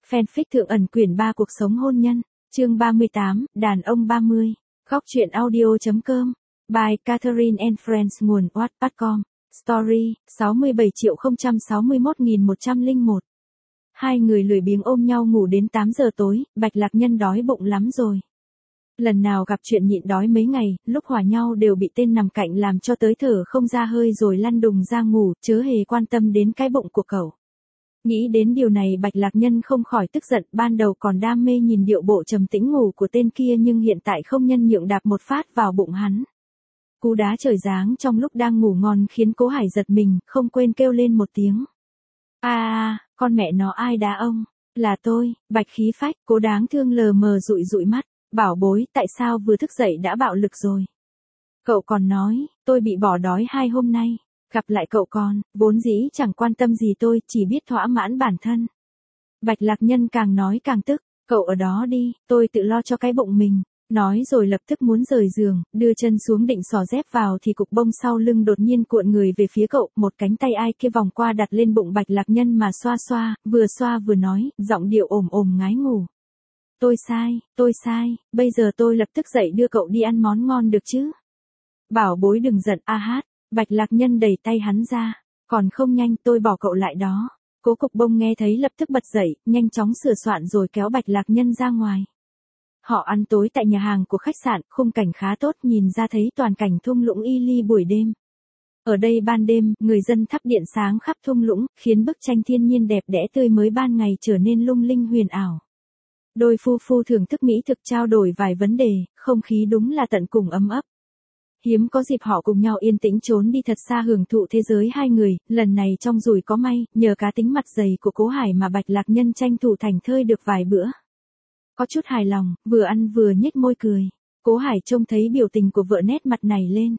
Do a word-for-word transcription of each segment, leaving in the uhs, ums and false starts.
Fanfic thượng ẩn quyển ba cuộc sống hôn nhân, chương ba mươi tám, đàn ông ba mươi. Góc truyện audio.com. By Catherine and Friends, nguồn wattpad chấm com. Story, sáu mươi bảy triệu không trăm sáu mươi mốt nghìn một trăm lẻ một. Hai người lười biếng ôm nhau ngủ đến tám giờ tối, Bạch Lạc Nhân đói bụng lắm rồi. Lần nào gặp chuyện nhịn đói mấy ngày, lúc hòa nhau đều bị tên nằm cạnh làm cho tới thở không ra hơi rồi lăn đùng ra ngủ, chớ hề quan tâm đến cái bụng của cậu. Nghĩ đến điều này Bạch Lạc Nhân không khỏi tức giận, ban đầu còn đam mê nhìn điệu bộ trầm tĩnh ngủ của tên kia nhưng hiện tại không nhân nhượng đạp một phát vào bụng hắn. Cú đá trời giáng trong lúc đang ngủ ngon khiến Cố Hải giật mình, không quên kêu lên một tiếng. A à, con mẹ nó ai đá ông? Là tôi, Bạch khí phách, Cố đáng thương lờ mờ dụi dụi mắt, bảo bối tại sao vừa thức dậy đã bạo lực rồi. Cậu còn nói, tôi bị bỏ đói hai hôm nay. Gặp lại cậu con, vốn dĩ chẳng quan tâm gì tôi, chỉ biết thỏa mãn bản thân. Bạch Lạc Nhân càng nói càng tức, cậu ở đó đi, tôi tự lo cho cái bụng mình. Nói rồi lập tức muốn rời giường, đưa chân xuống định xỏ dép vào thì cục bông sau lưng đột nhiên cuộn người về phía cậu, một cánh tay ai kia vòng qua đặt lên bụng Bạch Lạc Nhân mà xoa xoa, vừa xoa vừa nói, giọng điệu ồm ồm ngái ngủ. Tôi sai, tôi sai, bây giờ tôi lập tức dậy đưa cậu đi ăn món ngon được chứ? Bảo bối đừng giận, a hát. Bạch Lạc Nhân đẩy tay hắn ra, còn không nhanh tôi bỏ cậu lại đó. Cố Cục Bông nghe thấy lập tức bật dậy, nhanh chóng sửa soạn rồi kéo Bạch Lạc Nhân ra ngoài. Họ ăn tối tại nhà hàng của khách sạn, khung cảnh khá tốt, nhìn ra thấy toàn cảnh thung lũng y ly buổi đêm. Ở đây ban đêm, người dân thắp điện sáng khắp thung lũng, khiến bức tranh thiên nhiên đẹp đẽ tươi mới ban ngày trở nên lung linh huyền ảo. Đôi phu phu thưởng thức mỹ thực trao đổi vài vấn đề, không khí đúng là tận cùng ấm ấp. Hiếm có dịp họ cùng nhau yên tĩnh trốn đi thật xa hưởng thụ thế giới hai người, lần này trong rủi có may, nhờ cá tính mặt dày của Cố Hải mà Bạch Lạc Nhân tranh thủ thành thơi được vài bữa. Có chút hài lòng, vừa ăn vừa nhếch môi cười. Cố Hải trông thấy biểu tình của vợ nét mặt này lên.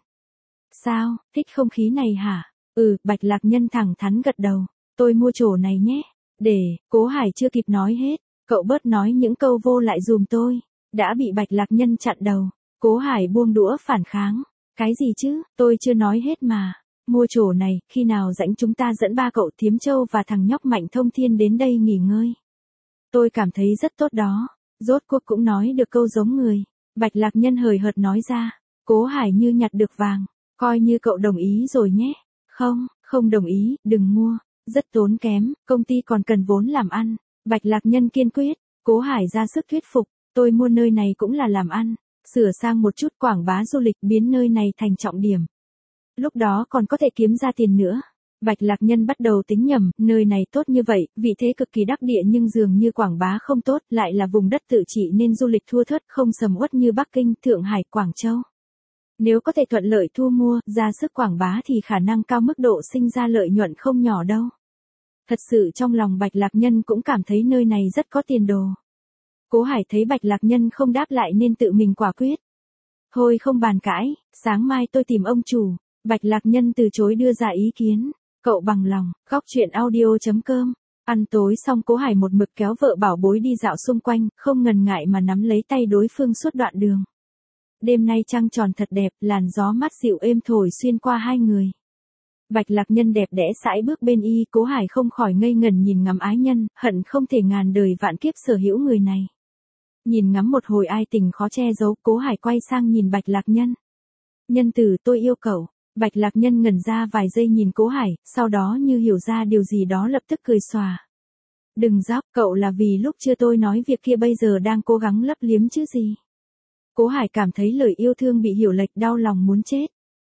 Sao, thích không khí này hả? Ừ, Bạch Lạc Nhân thẳng thắn gật đầu. Tôi mua chỗ này nhé. Để, Cố Hải chưa kịp nói hết, cậu bớt nói những câu vô lại dùm tôi. Đã bị Bạch Lạc Nhân chặn đầu. Cố Hải buông đũa phản kháng. Cái gì chứ, tôi chưa nói hết mà. Mua chỗ này, khi nào rảnh chúng ta dẫn ba cậu Thiếm Châu và thằng nhóc Mạnh Thông Thiên đến đây nghỉ ngơi. Tôi cảm thấy rất tốt đó. Rốt cuộc cũng nói được câu giống người. Bạch Lạc Nhân hời hợt nói ra. Cố Hải như nhặt được vàng. Coi như cậu đồng ý rồi nhé. Không, không đồng ý, đừng mua. Rất tốn kém, công ty còn cần vốn làm ăn. Bạch Lạc Nhân kiên quyết. Cố Hải ra sức thuyết phục. Tôi mua nơi này cũng là làm ăn. Sửa sang một chút quảng bá du lịch biến nơi này thành trọng điểm. Lúc đó còn có thể kiếm ra tiền nữa. Bạch Lạc Nhân bắt đầu tính nhầm, nơi này tốt như vậy, vị thế cực kỳ đắc địa nhưng dường như quảng bá không tốt, lại là vùng đất tự trị nên du lịch thưa thớt không sầm uất như Bắc Kinh, Thượng Hải, Quảng Châu. Nếu có thể thuận lợi thu mua, ra sức quảng bá thì khả năng cao mức độ sinh ra lợi nhuận không nhỏ đâu. Thật sự trong lòng Bạch Lạc Nhân cũng cảm thấy nơi này rất có tiền đồ. Cố Hải thấy Bạch Lạc Nhân không đáp lại nên tự mình quả quyết. Thôi không bàn cãi, sáng mai tôi tìm ông chủ. Bạch Lạc Nhân từ chối đưa ra ý kiến. Cậu bằng lòng, góc truyện audio.com. Ăn tối xong Cố Hải một mực kéo vợ bảo bối đi dạo xung quanh, không ngần ngại mà nắm lấy tay đối phương suốt đoạn đường. Đêm nay trăng tròn thật đẹp, làn gió mát dịu êm thổi xuyên qua hai người. Bạch Lạc Nhân đẹp đẽ sải bước bên y, Cố Hải không khỏi ngây ngẩn nhìn ngắm ái nhân, hận không thể ngàn đời vạn kiếp sở hữu người này. Nhìn ngắm một hồi ai tình khó che giấu, Cố Hải quay sang nhìn Bạch Lạc Nhân. Nhân tử tôi yêu cậu. Bạch Lạc Nhân ngẩn ra vài giây nhìn Cố Hải, sau đó như hiểu ra điều gì đó lập tức cười xòa. Đừng gióc, cậu là vì lúc chưa tôi nói việc kia bây giờ đang cố gắng lấp liếm chứ gì. Cố Hải cảm thấy lời yêu thương bị hiểu lệch, đau lòng muốn chết.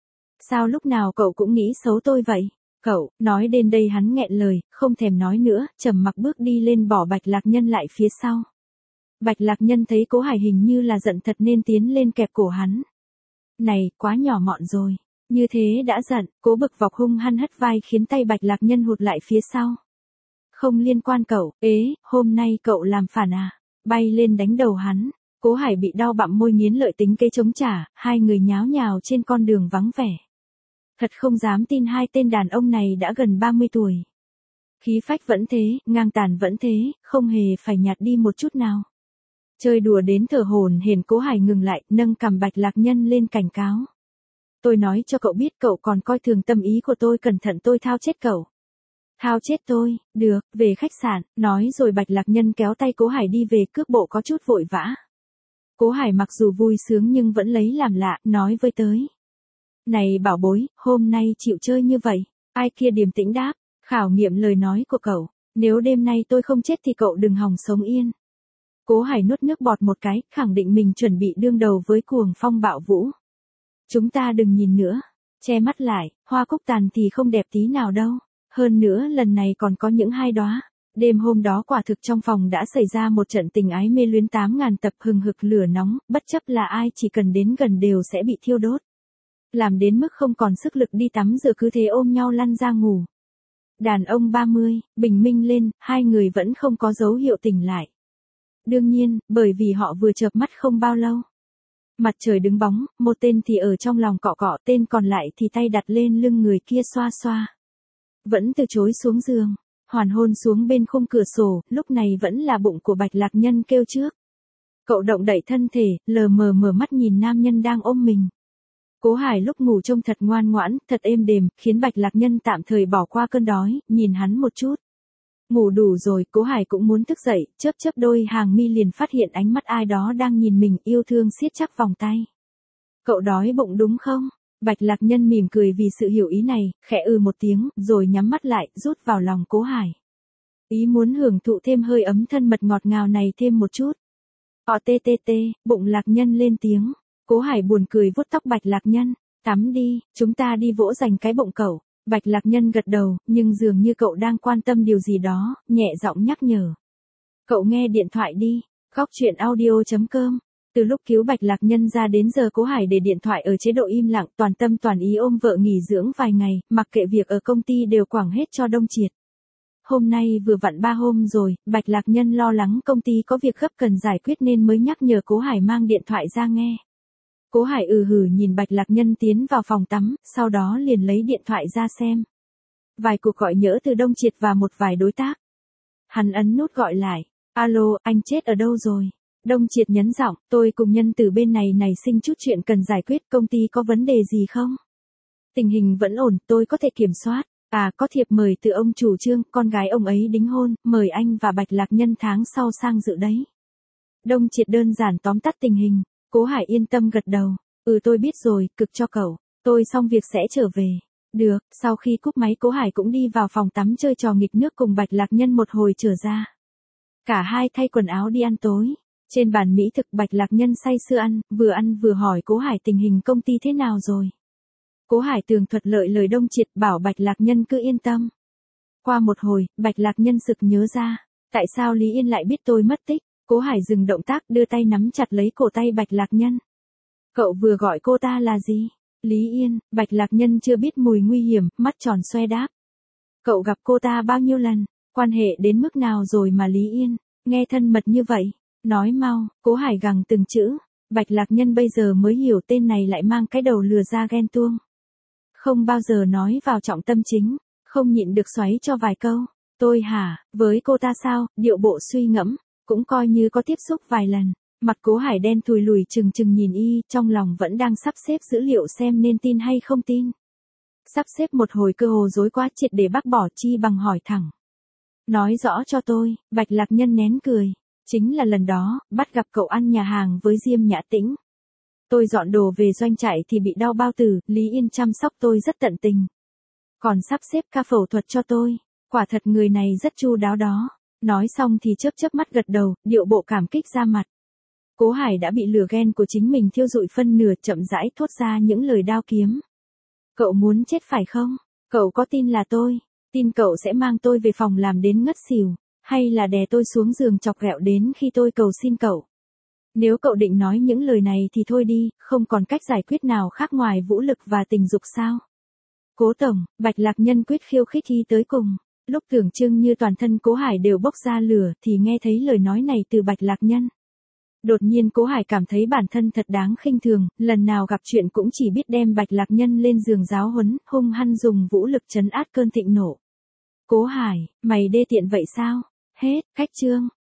Sao lúc nào cậu cũng nghĩ xấu tôi vậy? Cậu, nói đến đây hắn nghẹn lời, không thèm nói nữa, trầm mặc bước đi lên bỏ Bạch Lạc Nhân lại phía sau. Bạch Lạc Nhân thấy Cố Hải hình như là giận thật nên tiến lên kẹp cổ hắn. Này, quá nhỏ mọn rồi. Như thế đã giận, Cố bực vọc hung hăng hất vai khiến tay Bạch Lạc Nhân hụt lại phía sau. Không liên quan cậu, ế, hôm nay cậu làm phản à? Bay lên đánh đầu hắn. Cố Hải bị đau bặm môi nghiến lợi tính cây chống trả, hai người nháo nhào trên con đường vắng vẻ. Thật không dám tin hai tên đàn ông này đã gần ba mươi tuổi. Khí phách vẫn thế, ngang tàn vẫn thế, không hề phải nhạt đi một chút nào. Chơi đùa đến thở hổn hển, Cố Hải ngừng lại, nâng cằm Bạch Lạc Nhân lên cảnh cáo. Tôi nói cho cậu biết cậu còn coi thường tâm ý của tôi, cẩn thận tôi thao chết cậu. Thao chết tôi, được, về khách sạn, nói rồi Bạch Lạc Nhân kéo tay Cố Hải đi về, cước bộ có chút vội vã. Cố Hải mặc dù vui sướng nhưng vẫn lấy làm lạ, nói với tới. Này bảo bối, hôm nay chịu chơi như vậy, ai kia điềm tĩnh đáp, khảo nghiệm lời nói của cậu, nếu đêm nay tôi không chết thì cậu đừng hòng sống yên. Cố Hải nuốt nước bọt một cái, khẳng định mình chuẩn bị đương đầu với cuồng phong bạo vũ. Chúng ta đừng nhìn nữa, che mắt lại, hoa cúc tàn thì không đẹp tí nào đâu, hơn nữa lần này còn có những hai đóa. Đêm hôm đó quả thực trong phòng đã xảy ra một trận tình ái mê luyến tám ngàn tập hừng hực lửa nóng, bất chấp là ai chỉ cần đến gần đều sẽ bị thiêu đốt. Làm đến mức không còn sức lực đi tắm rửa cứ thế ôm nhau lăn ra ngủ. Đàn ông ba mươi, bình minh lên, hai người vẫn không có dấu hiệu tỉnh lại. Đương nhiên, bởi vì họ vừa chợp mắt không bao lâu. Mặt trời đứng bóng, một tên thì ở trong lòng cọ cọ, tên còn lại thì tay đặt lên lưng người kia xoa xoa. Vẫn từ chối xuống giường, hoàn hôn xuống bên khung cửa sổ, lúc này vẫn là bụng của Bạch Lạc Nhân kêu trước. Cậu động đậy thân thể, lờ mờ mở mắt nhìn nam nhân đang ôm mình. Cố Hải lúc ngủ trông thật ngoan ngoãn, thật êm đềm, khiến Bạch Lạc Nhân tạm thời bỏ qua cơn đói, nhìn hắn một chút. Ngủ đủ rồi, Cố Hải cũng muốn thức dậy, chớp chớp đôi hàng mi liền phát hiện ánh mắt ai đó đang nhìn mình, yêu thương siết chắc vòng tay. Cậu đói bụng đúng không? Bạch Lạc Nhân mỉm cười vì sự hiểu ý này, khẽ ừ một tiếng, rồi nhắm mắt lại, rút vào lòng Cố Hải. Ý muốn hưởng thụ thêm hơi ấm thân mật ngọt ngào này thêm một chút. Ọ tê tê tê, bụng Lạc Nhân lên tiếng. Cố Hải buồn cười vuốt tóc Bạch Lạc Nhân. Tắm đi, chúng ta đi vỗ dành cái bụng cậu. Bạch Lạc Nhân gật đầu, nhưng dường như cậu đang quan tâm điều gì đó, nhẹ giọng nhắc nhở. Cậu nghe điện thoại đi, góc chuyện audio chấm com. Từ lúc cứu Bạch Lạc Nhân ra đến giờ Cố Hải để điện thoại ở chế độ im lặng, toàn tâm toàn ý ôm vợ nghỉ dưỡng vài ngày, mặc kệ việc ở công ty đều quẳng hết cho Đông Triệt. Hôm nay vừa vặn ba hôm rồi, Bạch Lạc Nhân lo lắng công ty có việc gấp cần giải quyết nên mới nhắc nhở Cố Hải mang điện thoại ra nghe. Cố Hải ừ hử nhìn Bạch Lạc Nhân tiến vào phòng tắm, sau đó liền lấy điện thoại ra xem. Vài cuộc gọi nhỡ từ Đông Triệt và một vài đối tác. Hắn ấn nút gọi lại. Alo, anh chết ở đâu rồi? Đông Triệt nhấn giọng, tôi cùng nhân từ bên này nảy sinh chút chuyện cần giải quyết, công ty có vấn đề gì không? Tình hình vẫn ổn, tôi có thể kiểm soát. À, có thiệp mời từ ông chủ Trương, con gái ông ấy đính hôn, mời anh và Bạch Lạc Nhân tháng sau sang dự đấy. Đông Triệt đơn giản tóm tắt tình hình. Cố Hải yên tâm gật đầu. Ừ tôi biết rồi, cực cho cậu. Tôi xong việc sẽ trở về. Được, sau khi cúp máy Cố Hải cũng đi vào phòng tắm chơi trò nghịch nước cùng Bạch Lạc Nhân một hồi trở ra. Cả hai thay quần áo đi ăn tối. Trên bàn mỹ thực Bạch Lạc Nhân say sưa ăn, vừa ăn vừa hỏi Cố Hải tình hình công ty thế nào rồi. Cố Hải tường thuật lợi lời Đông Triệt bảo Bạch Lạc Nhân cứ yên tâm. Qua một hồi, Bạch Lạc Nhân sực nhớ ra. Tại sao Lý Yên lại biết tôi mất tích? Cố Hải dừng động tác đưa tay nắm chặt lấy cổ tay Bạch Lạc Nhân. Cậu vừa gọi cô ta là gì? Lý Yên, Bạch Lạc Nhân chưa biết mùi nguy hiểm, mắt tròn xoe đáp. Cậu gặp cô ta bao nhiêu lần? Quan hệ đến mức nào rồi mà Lý Yên? Nghe thân mật như vậy. Nói mau, Cố Hải gằn từng chữ. Bạch Lạc Nhân bây giờ mới hiểu tên này lại mang cái đầu lừa ra ghen tuông. Không bao giờ nói vào trọng tâm chính, không nhịn được xoáy cho vài câu. Tôi hả, với cô ta sao, điệu bộ suy ngẫm, cũng coi như có tiếp xúc vài lần. Mặt Cố Hải đen thùi lùi chừng chừng nhìn y, trong lòng vẫn đang sắp xếp dữ liệu xem nên tin hay không tin. Sắp xếp một hồi cơ hồ rối quá triệt để bác bỏ chi bằng hỏi thẳng. Nói rõ cho tôi, Bạch Lạc Nhân nén cười. Chính là lần đó, bắt gặp cậu ăn nhà hàng với Diêm Nhã Tĩnh. Tôi dọn đồ về doanh trại thì bị đau bao tử, Lý Yên chăm sóc tôi rất tận tình. Còn sắp xếp ca phẫu thuật cho tôi, quả thật người này rất chu đáo đó. Nói xong thì chớp chớp mắt gật đầu, điệu bộ cảm kích ra mặt. Cố Hải đã bị lửa ghen của chính mình thiêu rụi phân nửa, chậm rãi thốt ra những lời đao kiếm. Cậu muốn chết phải không? Cậu có tin là tôi, tin cậu sẽ mang tôi về phòng làm đến ngất xỉu, hay là đè tôi xuống giường chọc ghẹo đến khi tôi cầu xin cậu? Nếu cậu định nói những lời này thì thôi đi, không còn cách giải quyết nào khác ngoài vũ lực và tình dục sao? Cố tổng, Bạch Lạc Nhân quyết khiêu khích khi tới cùng. Lúc tưởng chừng như toàn thân Cố Hải đều bốc ra lửa thì nghe thấy lời nói này từ Bạch Lạc Nhân. Đột nhiên Cố Hải cảm thấy bản thân thật đáng khinh thường, lần nào gặp chuyện cũng chỉ biết đem Bạch Lạc Nhân lên giường giáo huấn, hung hăng dùng vũ lực trấn át cơn thịnh nộ. Cố Hải, mày đê tiện vậy sao? Hết, cách chương.